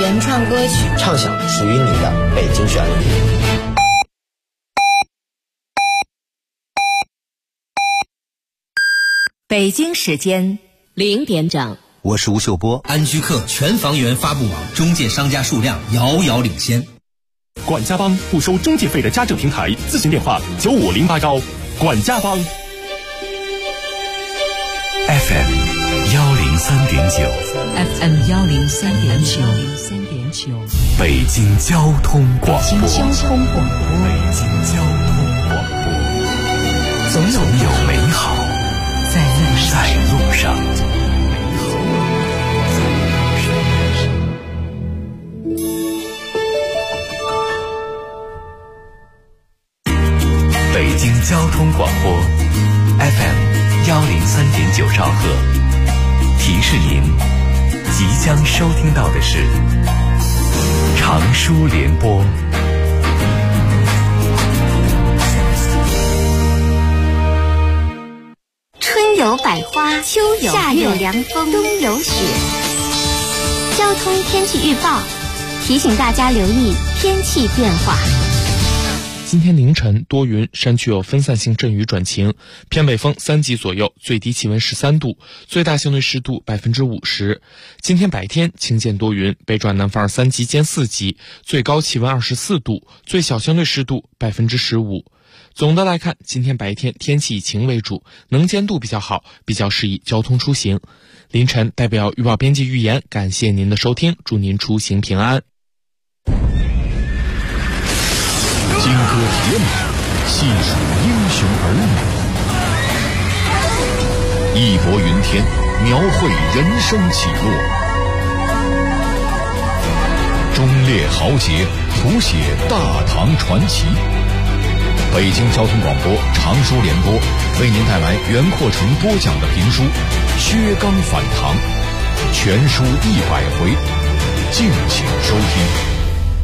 原创歌曲， 畅想属于你的北京旋律。 北京时间0点整， 我是吴秀波。 安居客全房源发布网中介商家数量遥遥领先。 管家帮不收中介费的家政平台，咨询电话9508高。管家帮。 FM 103.9 FM 103.9， 北京交通广播。 北京交通广播。 总有美好在路上。北京交通广播 FM 103.9兆赫，提示您即将收听到的是长舒联播。 春有百花，秋有夏有凉风，冬有雪。交通天气预报提醒大家留意天气变化。 今天凌晨多云，山区有分散性阵雨转晴，偏北风3级左右，最低气温13度，最大相对湿度50%。今天白天晴间多云，北转南风3级兼4级，最高气温24度，最小相对湿度15%。总的来看，今天白天天气以晴为主，能见度比较好，比较适宜交通出行。凌晨代表预报编辑预言，感谢您的收听，祝您出行平安。 金戈铁马，细数英雄儿女，义薄云天，描绘人生起落，忠烈豪杰，谱写大唐传奇。北京交通广播长舒联播为您带来袁阔成播讲的评书《薛刚反唐》，全书100回，敬请收听。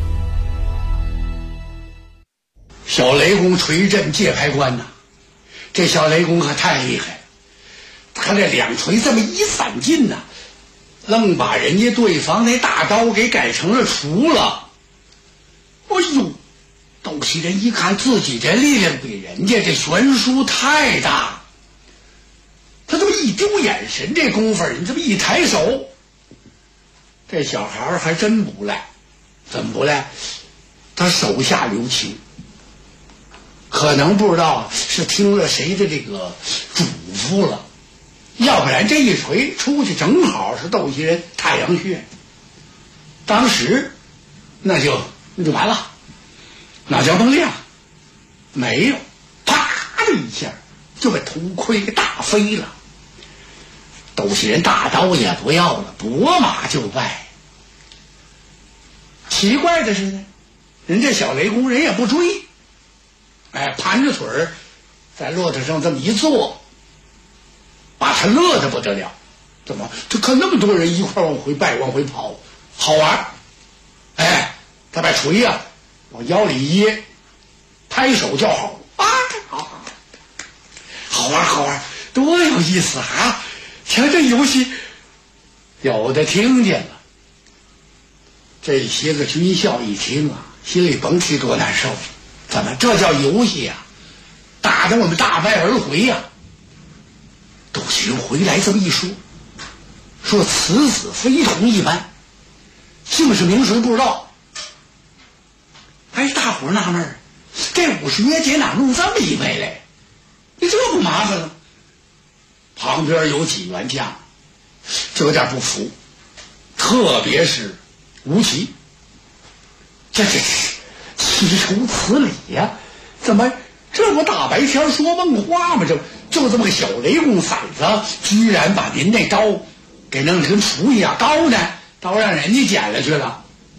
小雷公锤阵界牌关呐，这小雷公可太厉害，他这2锤这么一散劲呐，愣把人家对方那大刀给改成了锄了。哎呦，斗气人一看自己这力量比人家这悬殊太大，他这么一丢眼神，这功夫你这么一抬手，这小孩还真不赖。怎么不赖？他手下留情，可能不知道是听了谁的这个嘱咐了，要不然这一锤出去正好是斗气人太阳穴，当时那就完了，那叫能亮，没有，啪的一下就把头盔给打飞了。斗气人大刀也不要了，拨马就败。奇怪的是呢，人这小雷公人也不追，盘着腿儿在骆驼上这么一坐，把他乐得不得了。怎么就看那么多人一块往回拜往回跑，好玩。他把锤呀往腰里一掖，拍手叫好，好玩，多有意思啊！瞧这游戏，有的听见了，这些个军校一听啊，心里甭提多难受。怎么这叫游戏啊？打得我们大败而回呀！斗气人回来这么一说，说此子非同一般，姓氏名谁不知道。大伙纳闷，这50元节哪弄这么一位来？你这不麻烦了？旁边有几员将就有点不服，特别是吴奇，这岂如此理呀？怎么这不大白天说梦话吗？就这么个小雷公崽子，居然把您那刀给弄得跟锄一样高呢，刀让人家捡了去了。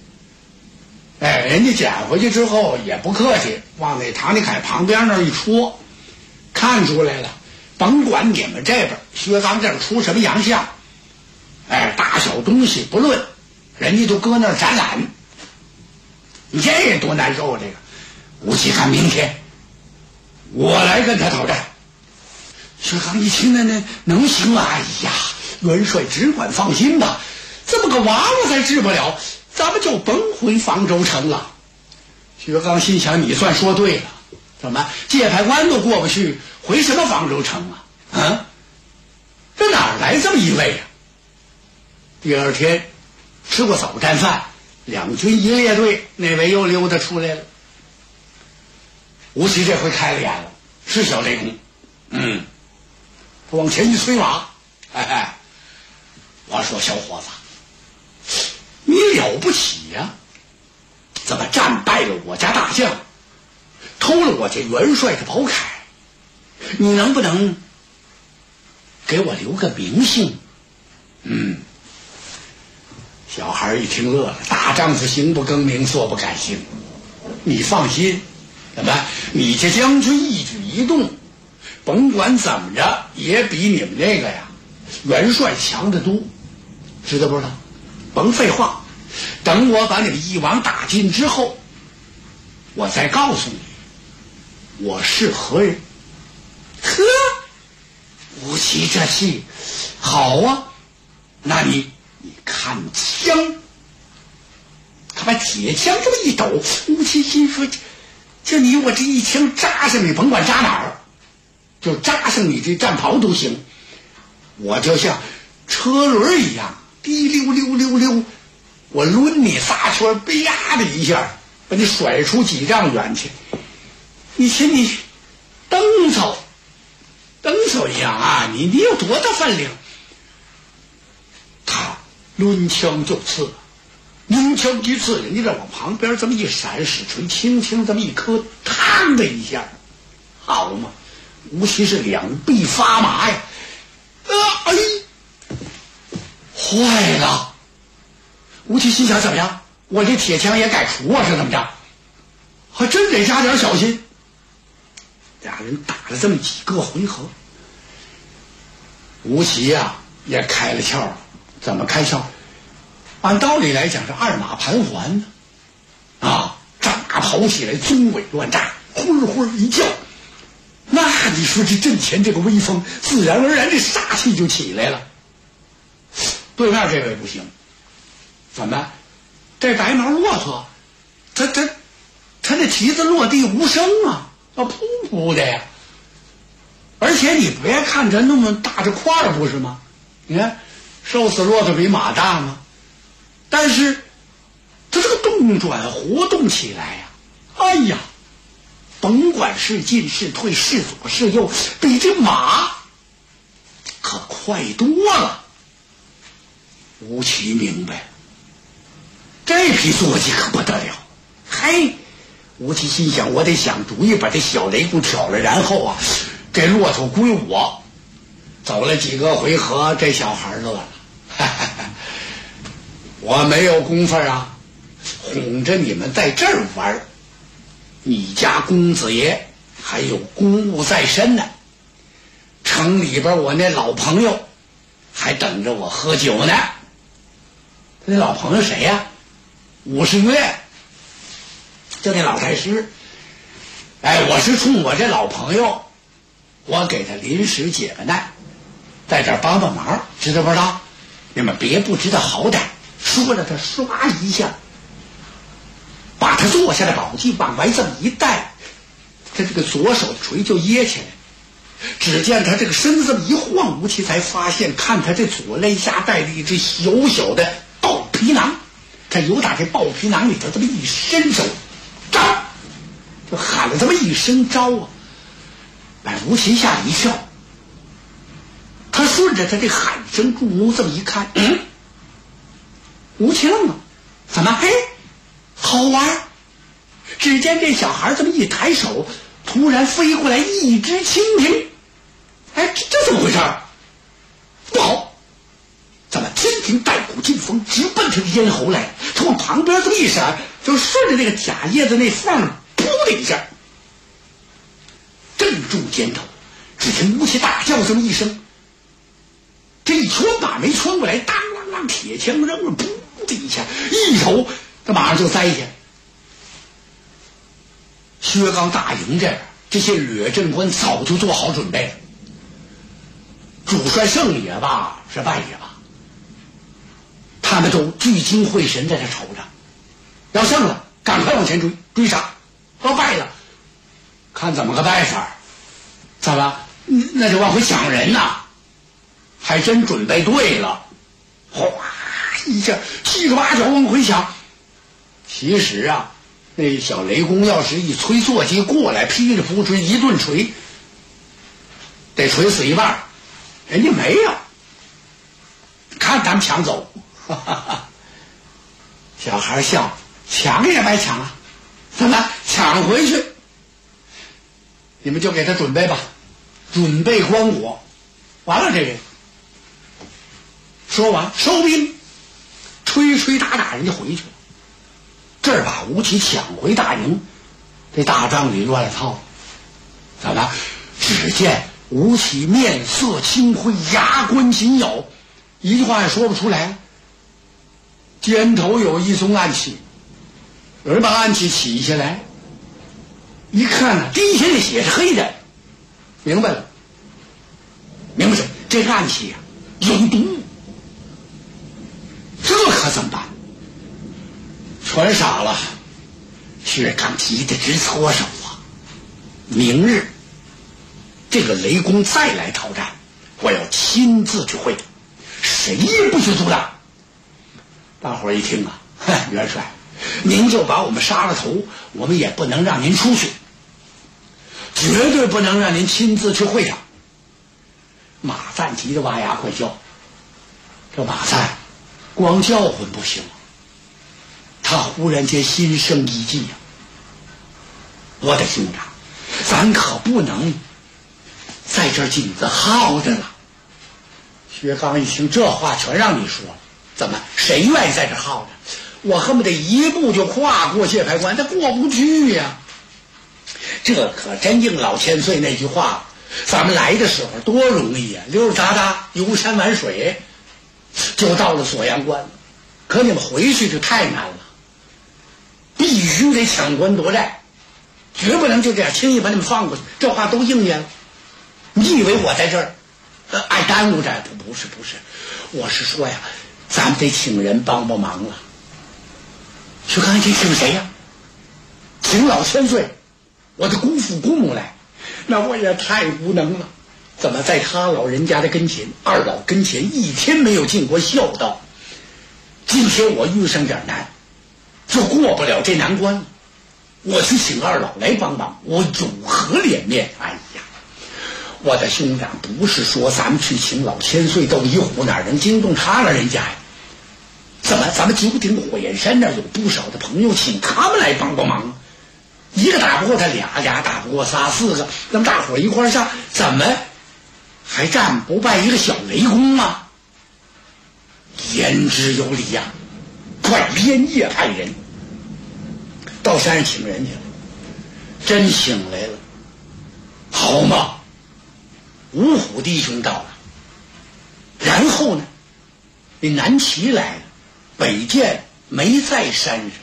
人家捡回去之后也不客气，往那唐尼凯旁边那儿一戳，看出来了，甭管你们这边薛刚这儿出什么洋相，大小东西不论，人家就搁那儿展览。你这多难受啊！这个吴奇看明天我来跟他讨战。薛刚一听那能行啊！哎呀，元帅只管放心吧，这么个娃娃才治不了， 咱们就甭回方舟城了。薛刚心想，你算说对了，怎么界牌关都过不去，回什么方舟城啊？啊，这哪来这么一位啊？第二天吃过早餐饭，两军一列队，那位又溜达出来了。吴奇这回开了眼了，是小雷公。往前一催马，我说小伙子，你了不起呀！怎么战败了我家大将，偷了我这元帅的宝铠？你能不能给我留个名姓？小孩一听乐了，大丈夫行不更名，坐不改姓。你放心，怎么你这将军一举一动，甭管怎么着也比你们那个呀元帅强得多，知道不知道？甭废话，等我把你们一网打尽之后，我再告诉你我是何人。呵，吴奇这气好啊，那你看枪，他把铁枪这么一抖，吴奇心说，就你我这一枪扎上你，甭管扎哪儿，就扎上你这战袍都行，我就像车轮一样滴溜溜溜溜，我抡你仨圈，啪的一下把你甩出几丈远去。你瞧你蹬手一样啊，你有多大分量？他抡枪就刺，抡枪一刺，人家这往旁边这么一闪，使锤轻轻这么一磕，嘡的一下，好嘛，吴奇是两臂发麻呀！坏了！吴奇心想，怎么样？我这铁枪也改除啊，是怎么着？还真得加点小心。俩人打了这么几个回合，吴奇呀也开了窍了。怎么开窍？按道理来讲是二马盘桓呢，战马跑起来，棕尾乱炸，呼呼一叫，那你说这阵前这个威风，自然而然这杀气就起来了。对面这位不行，怎么？这白毛骆驼，他这蹄子落地无声啊，噗噗的呀。而且你别看着那么大这块儿，不是吗？你看瘦死骆驼比马大吗？但是他这个动转活动起来呀，哎呀，甭管是进是退是左是右，比这马可快多了。吴奇明白，这匹坐骑可不得了。嘿，吴奇心想，我得想主意把这小雷公挑了，然后啊，这骆驼归我。走了几个回合，这小孩乐了，我没有功夫啊，哄着你们在这儿玩，你家公子爷还有公务在身呢。城里边我那老朋友还等着我喝酒呢。他那老朋友谁呀？5十月，就那老太师。我是冲我这老朋友，我给他临时解个难，在这儿帮帮忙，知道不知道？你们别不知道好歹。说了他唰一下，把他坐下的宝剑往外这么一带，他这个左手的锤就掖起来。只见他这个身子这么一晃，吴奇才发现，看他这左肋下带着一只小小的豹皮囊，他由打这豹皮囊里头这么一伸手，招，就喊了这么一声招啊，把吴奇吓了一跳。他顺着他这喊声注目这么一看，吴奇愣了，怎么？好玩！只见这小孩这么一抬手，突然飞过来一只蜻蜓。这怎么回事？不好！怎么蜻蜓带骨劲风，直奔他的咽喉来？他往旁边这么一闪，就顺着那个假叶子那缝，噗的一下，正中肩头。只听吴奇大叫这么一声，这一穿马没穿过来，当啷啷铁枪扔了，噗的一下，一头他马上就栽下。薛刚大营这边，这些掠阵官早就做好准备了。主帅胜也罢，是败也罢，他们都聚精会神在这瞅着。 要胜了赶快往前追杀，要败了看怎么个败法。咋了？那就往回抢人呐，还真准备对了，哗一下七个八脚往回抢。其实啊，那小雷公要是一催坐骑过来，噼里扑哧一顿锤，得锤死一半，人家没有，看咱们抢走，哈哈哈。小孩笑，抢也白抢啊，怎么抢回去？你们就给他准备吧，准备棺椁。完了，这个说完收兵，吹吹打打，人家回去了。这儿把吴起抢回大营，这大帐里乱了套。怎么？只见吴起面色青灰，牙关紧咬，一句话也说不出来。肩头有一宗暗器，有人把暗器起下来，一看呢，滴下的血是黑的，明白了，明白了，这暗器呀有毒，这可怎么办？全傻了，薛刚急得直搓手啊！明日这个雷公再来讨战，我要亲自去会他，谁也不许阻挡。大伙儿一听啊，元帅，您就把我们杀了头，我们也不能让您出去，绝对不能让您亲自去会他。马赞急得哇牙怪叫，这马赞光叫唤不行，他忽然间心生一计呀，我的兄长，咱可不能在这儿紧着耗着了。薛刚一听这话全让你说了，怎么谁愿意在这耗着？我恨不得一步就跨过界牌关，他过不去呀。这可真应老千岁那句话，咱们来的时候多容易呀，溜溜达达游山玩水就到了锁阳关，可你们回去就太难了，必须得抢关夺寨，绝不能就这样轻易把你们放过去。这话都应验了。你以为我在这儿爱耽误着？不是，我是说呀，咱们得请人帮忙了。薛刚一听请谁呀？请老千岁，我的姑父姑母来。那我也太无能了，怎么在他老人家的跟前，二老跟前一天没有尽过孝道，今天我遇上点难，就过不了这难关了。我去请二老来帮忙，我有何脸面？哎呀，我的兄长，不是说咱们去请老千岁斗一虎，哪能惊动他老人家呀？怎么咱们九鼎火焰山那儿有不少的朋友，请他们来帮忙，一个打不过他，俩打不过仨，四个，那么大伙一块上，怎么还战不败一个小雷公吗？言之有理呀！快连夜派人到山上请人去了，真请来了，好嘛！五虎弟兄到了，然后呢，那南齐来了，北见没在山上。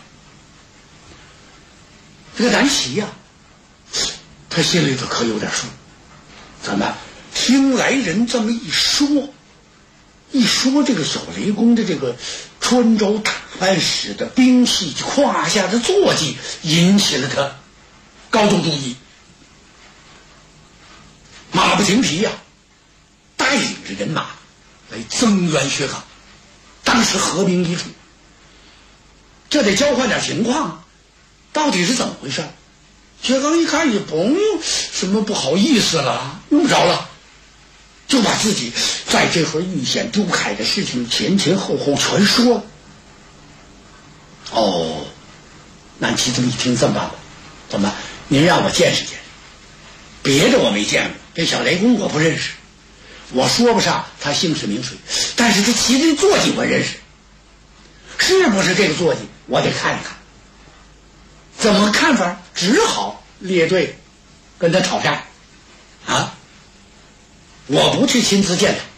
这个南齐呀，他心里头可有点数。怎么听来人这么一说这个小雷公的这个穿着打扮使的兵器胯下的坐骑，引起了他高度注意。马不停蹄呀，带领着人马来增援薛刚。当时合兵一处，这得交换点情况啊，到底是怎么回事？薛刚一看也不用什么不好意思了，用不着了，就把自己在这回遇险周凯的事情前后全说了。哦，南齐这么一听这么办吧，怎么您让我见识见识，别的我没见过，这小雷公我不认识，我说不上他姓氏名谁，但是他骑的坐骑我认识，是不是这个坐骑我得看一看。怎么看法？只好列队跟他讨战啊！我不去亲自见他。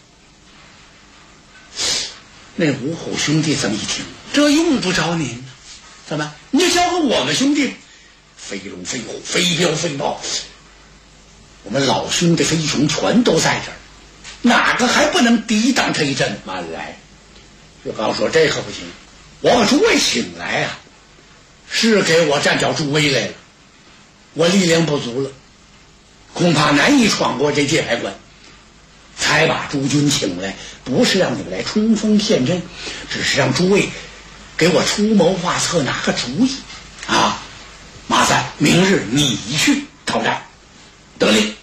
那五虎兄弟这么一听，这用不着您，怎么你就交给我们兄弟？飞龙飞虎飞镖飞豹，我们老兄弟飞熊全都在这儿，哪个还不能抵挡他一阵？慢来！薛刚说这可不行，我把诸位请来啊， 是给我站脚助威来了，我力量不足了，恐怕难以闯过这界牌关，才把诸军请来，不是让你们来冲锋陷阵，只是让诸位给我出谋划策，拿个主意啊！马三，明日你去讨战，得令。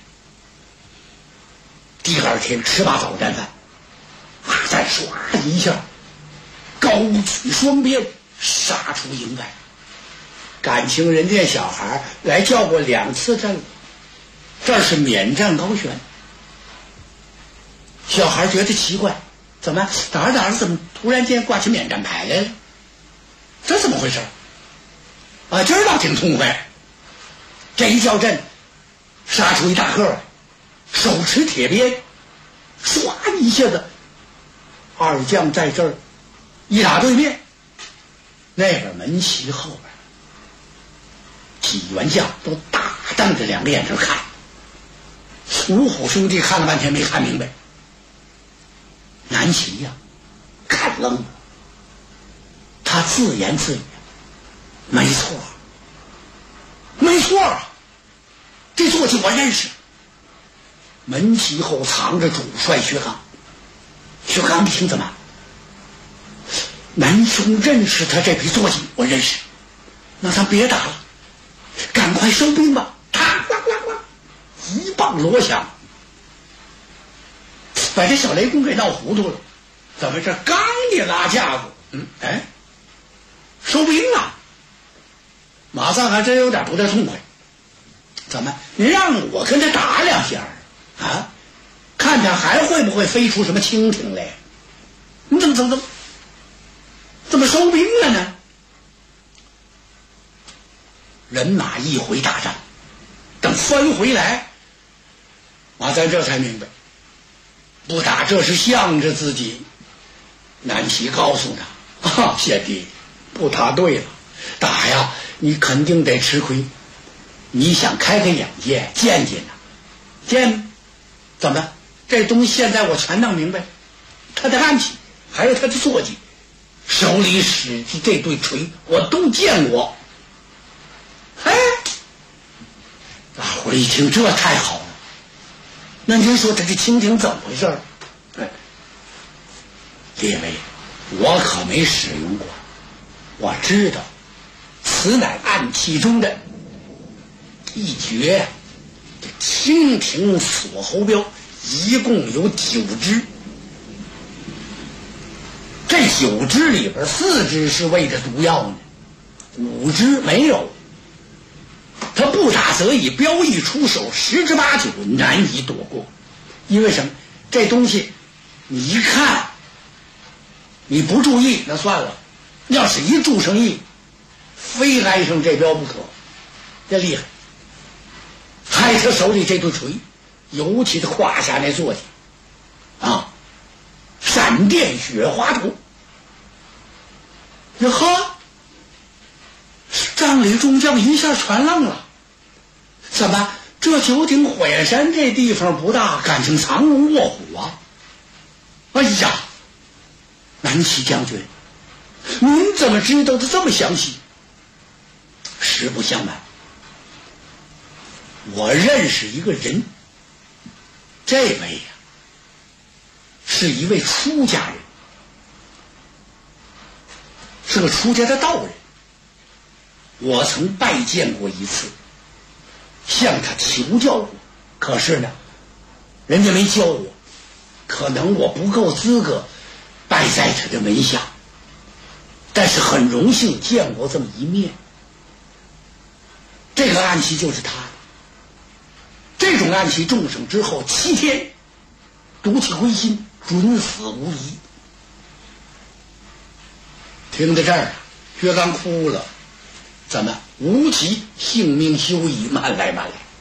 第二天吃罢早战饭，马三唰一下高举双鞭杀出营外。感情人家小孩来叫过2次阵了，这是免战高悬。小孩觉得奇怪，怎么打着怎么突然间挂起免战牌来了？这怎么回事啊？今儿倒挺痛快，这一叫阵杀出一大个来，手持铁鞭，唰一下子二将在这儿一打对面，那边门旗后边几员将都大瞪着2个眼睛看。五虎兄弟看了半天没看明白，南齐呀看愣了，他自言自语：没错，这坐骑我认识。门旗后藏着主帅薛刚。薛刚一听，怎么南兄认识他这匹坐骑？我认识，那咱别打了，赶快收兵吧！他一棒锣响，把这小雷公给闹糊涂了。怎么这刚一拉架子，收兵了。马三还真有点不太痛快，怎么你让我跟他打2下啊？看看还会不会飞出什么蜻蜓来？你怎么收兵了呢？人马一回大战，等翻回来，马三这才明白，不打这是向着自己。南齐告诉他：贤弟，不打对了，打呀你肯定得吃亏。你想开开眼界，见见呐，见怎么这东西现在我全弄明白，他的暗器还有他的坐骑，手里使的这对锤我都见过。大伙一听，这太好了。那您说这蜻蜓怎么回事？列位，我可没使用过，我知道此乃暗器中的一绝。这蜻蜓锁喉镖一共有9支，这9支里边4支是喂着毒药呢，5支没有。他不打则已，镖一出手，10之8九难以躲过。因为什么？这东西你一看，你不注意那算了，要是一注上意，非挨上这镖不可。这厉害，还他手里这对锤，尤其他胯下那坐骑啊，闪电雪花图。呵，帐里众将一下全愣了，怎么这九鼎火焰山这地方不大，感情藏龙卧虎啊？哎呀，南齐将军，您怎么知道的这么详细？实不相瞒，我认识一个人，这位呀是一位出家人，是个出家的道人。我曾拜见过一次，向他求教过，可是呢人家没教我，可能我不够资格拜在他的门下，但是很荣幸见过这么一面。这个暗器就是他的，这种暗器重伤之后7天毒气归心，准死无疑。听到这儿，薛刚哭了。怎么无其性命休矣？慢来。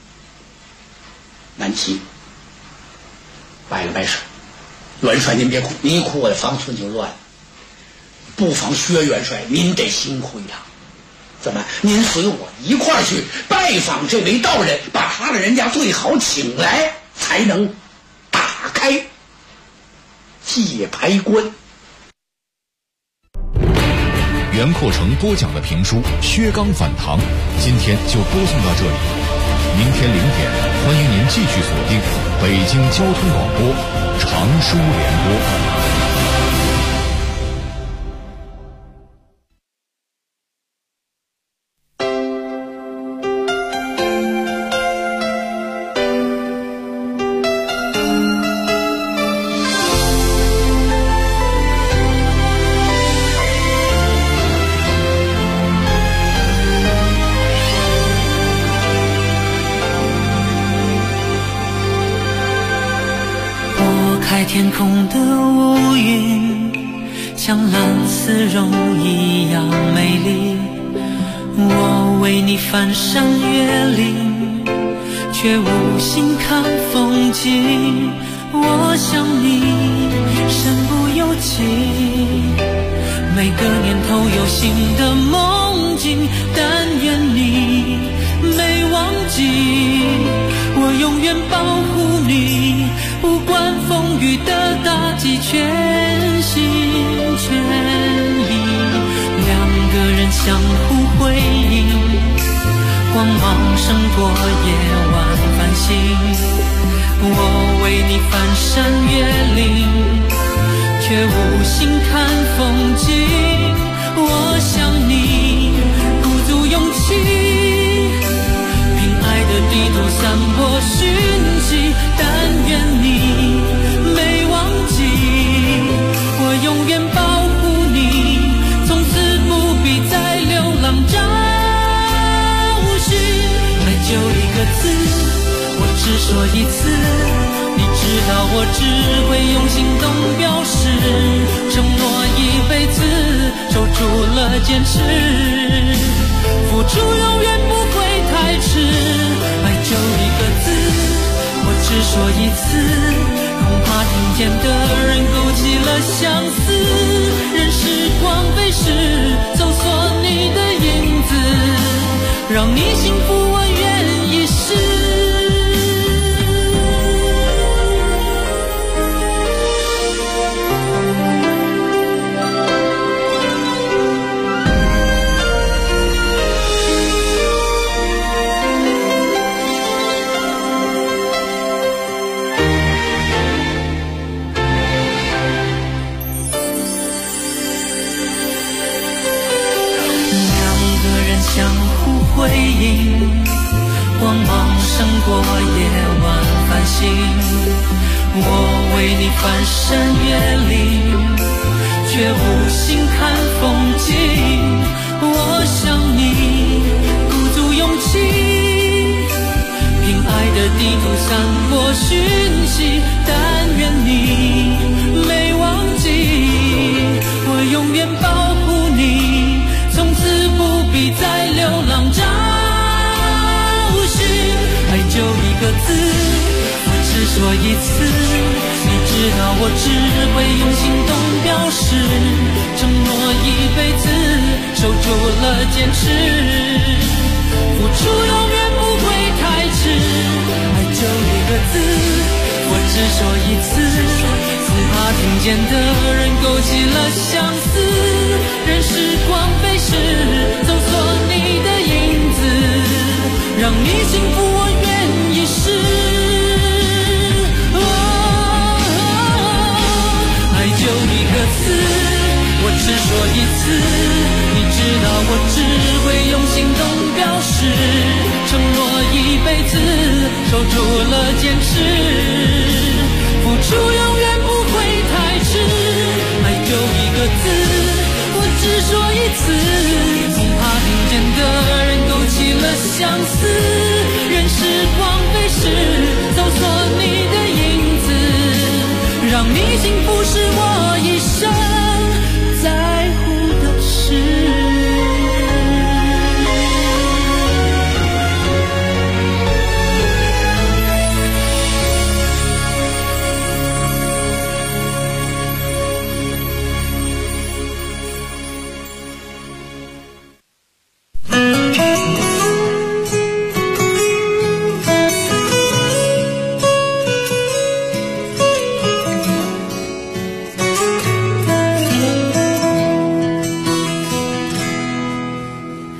南齐摆了摆手，元帅您别哭，您一哭我的方寸就乱了。不妨薛元帅您得辛苦一趟，怎么您随我一块儿去拜访这位道人，把他的人家最好请来，才能打开界牌关。 袁阔成播讲的评书《薛刚反唐》，今天就播送到这里。明天0点，欢迎您继续锁定北京交通广播常书联播。 天空的乌云像蓝丝绒一样美丽，我为你翻山越岭，却无心看风景。我想你身不由己，每个年头有新的梦境，但愿你没忘记，我永远保护你，不管风雨的打击，全心全意。两个人相互辉映，光芒胜过夜晚繁星。我为你翻山越岭，却无心看风景。我想你鼓足勇气，凭爱的地图散播讯息，但愿你没忘记，我永远保护你，从此不必再流浪找寻。爱就一个字，我只说一次，你知道我只会用行动表示，承诺一辈子，守住了坚持，付出永远不会太迟。爱就一个字，我只说一次，恐怕听见的人勾起了相思，任时光飞逝，搜索你的影子，让你幸福我愿一世。回应光芒胜过夜晚繁星，我为你翻山越岭，却无心看风景。我想你鼓足勇气，凭爱的地图散播讯息，但愿你没忘记，我永远保护你，从此不必再流浪找寻。爱就一个字，我只说一次，你知道我只会用行动表示，承诺一辈子，守住了坚持，付出永远不会太迟。爱就一个字，我只说一次，恐怕听见的人勾起了相思，任时光飞逝，搜索你的影子，让你幸福我愿一世。爱就一个字，我只说一次，你知道我只会用行动表示，承诺一辈子，守住了坚持，付出永远不会太迟。爱就一个字，我只说一次，恐怕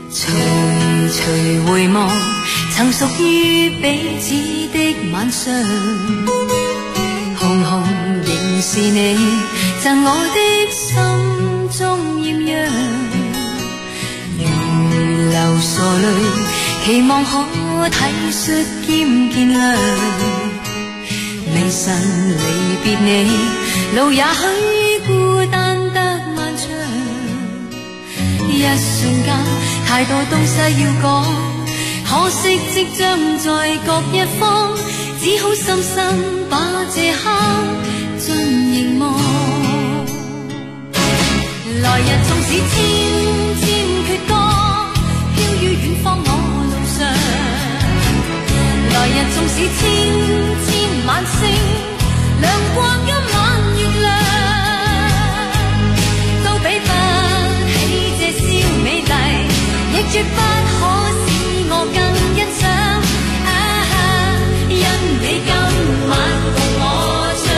徐徐回望曾屬於彼此的晚上，紅紅仍是你贈我的心中豔陽，如流傻淚，期望可體恤兼見諒，未曾離別你，路也許孤單得漫長，一瞬間太多東西要講，可惜即將在各一方，只好深深把這刻盡凝望。來日縱使千千闕歌，飄於遠方我路上，來日縱使千千晚星，亮過今晚月亮，都比不起這宵美麗，亦絕不可使我更欣賞。因你今晚共我唱。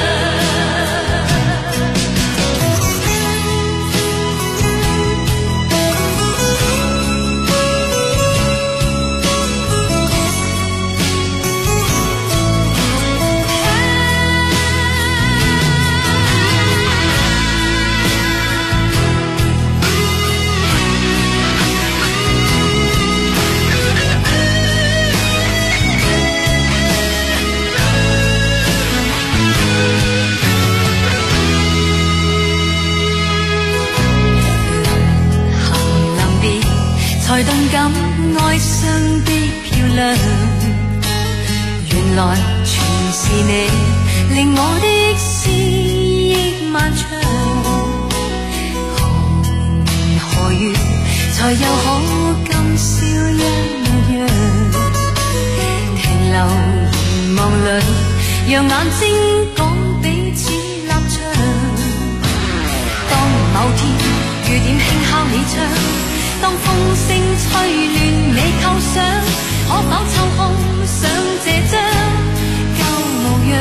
才動感哀傷的漂亮，原來全是你令我的思憶漫長。何月才又可今宵一樣，停留凝望裏，讓眼睛講彼此立場。當某天雨點輕敲你窗，當風聲吹亂你構想，可否抽空想這張舊模樣？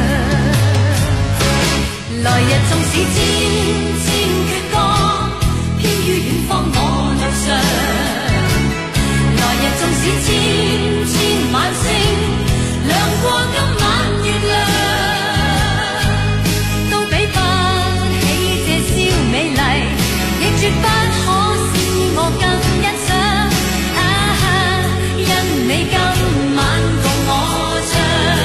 來日縱使千千闕歌，飄於遠方我路上，來日縱使千千晚星，亮過今晚月亮，都比不起這宵美麗，亦絕不可我更欣賞，因你今晚共我唱。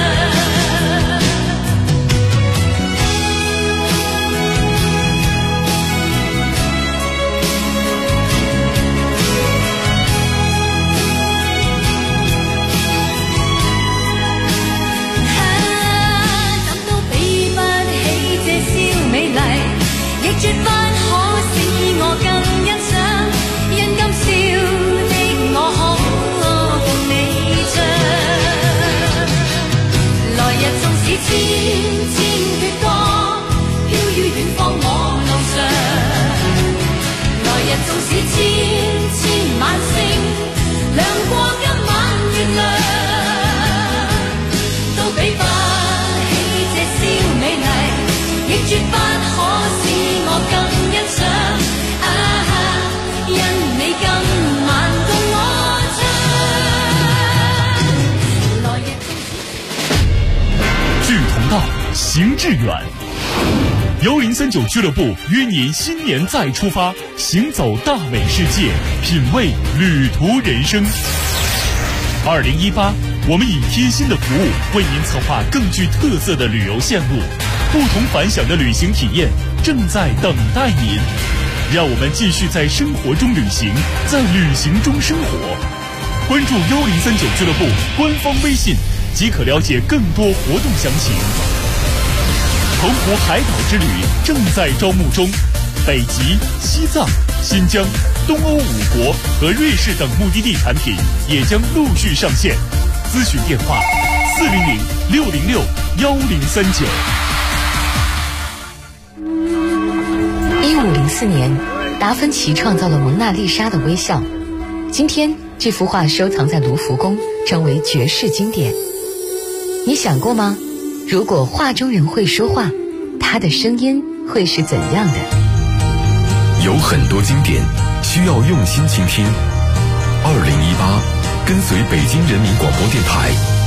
怎都比不起這宵美麗，亦絕不可使我更欣賞。因今宵的我可共你唱，來日縱使千千闕歌，飄於遠方我路上，來日縱使千千晚星，亮過今晚月亮，都比不起這宵美麗，亦絕不可使我更欣賞。因你今晚共我唱，來日志同道，行致遠。1039俱樂部約您新年再出發，行走大美世界，品味旅途人生。2018，我們以貼心的服務為您策劃更具特色的旅遊線路，不同凡響的旅行體驗正在等待您。讓我們繼續在生活中旅行，在旅行中生活。關注1039俱樂部官方微信，即可了解更多活動詳情。澎湖海島之旅正在招募中，北極、西藏、新疆、東歐5國和瑞士等目的地產品也將陸續上線。諮詢電話400-606-1039。 1504年，达芬奇创造了蒙娜丽莎的微笑。今天，这幅画收藏在卢浮宫，成为绝世经典。你想过吗？如果画中人会说话，他的声音会是怎样的？ 有很多经典需要用心倾听， 跟随北京人民广播电台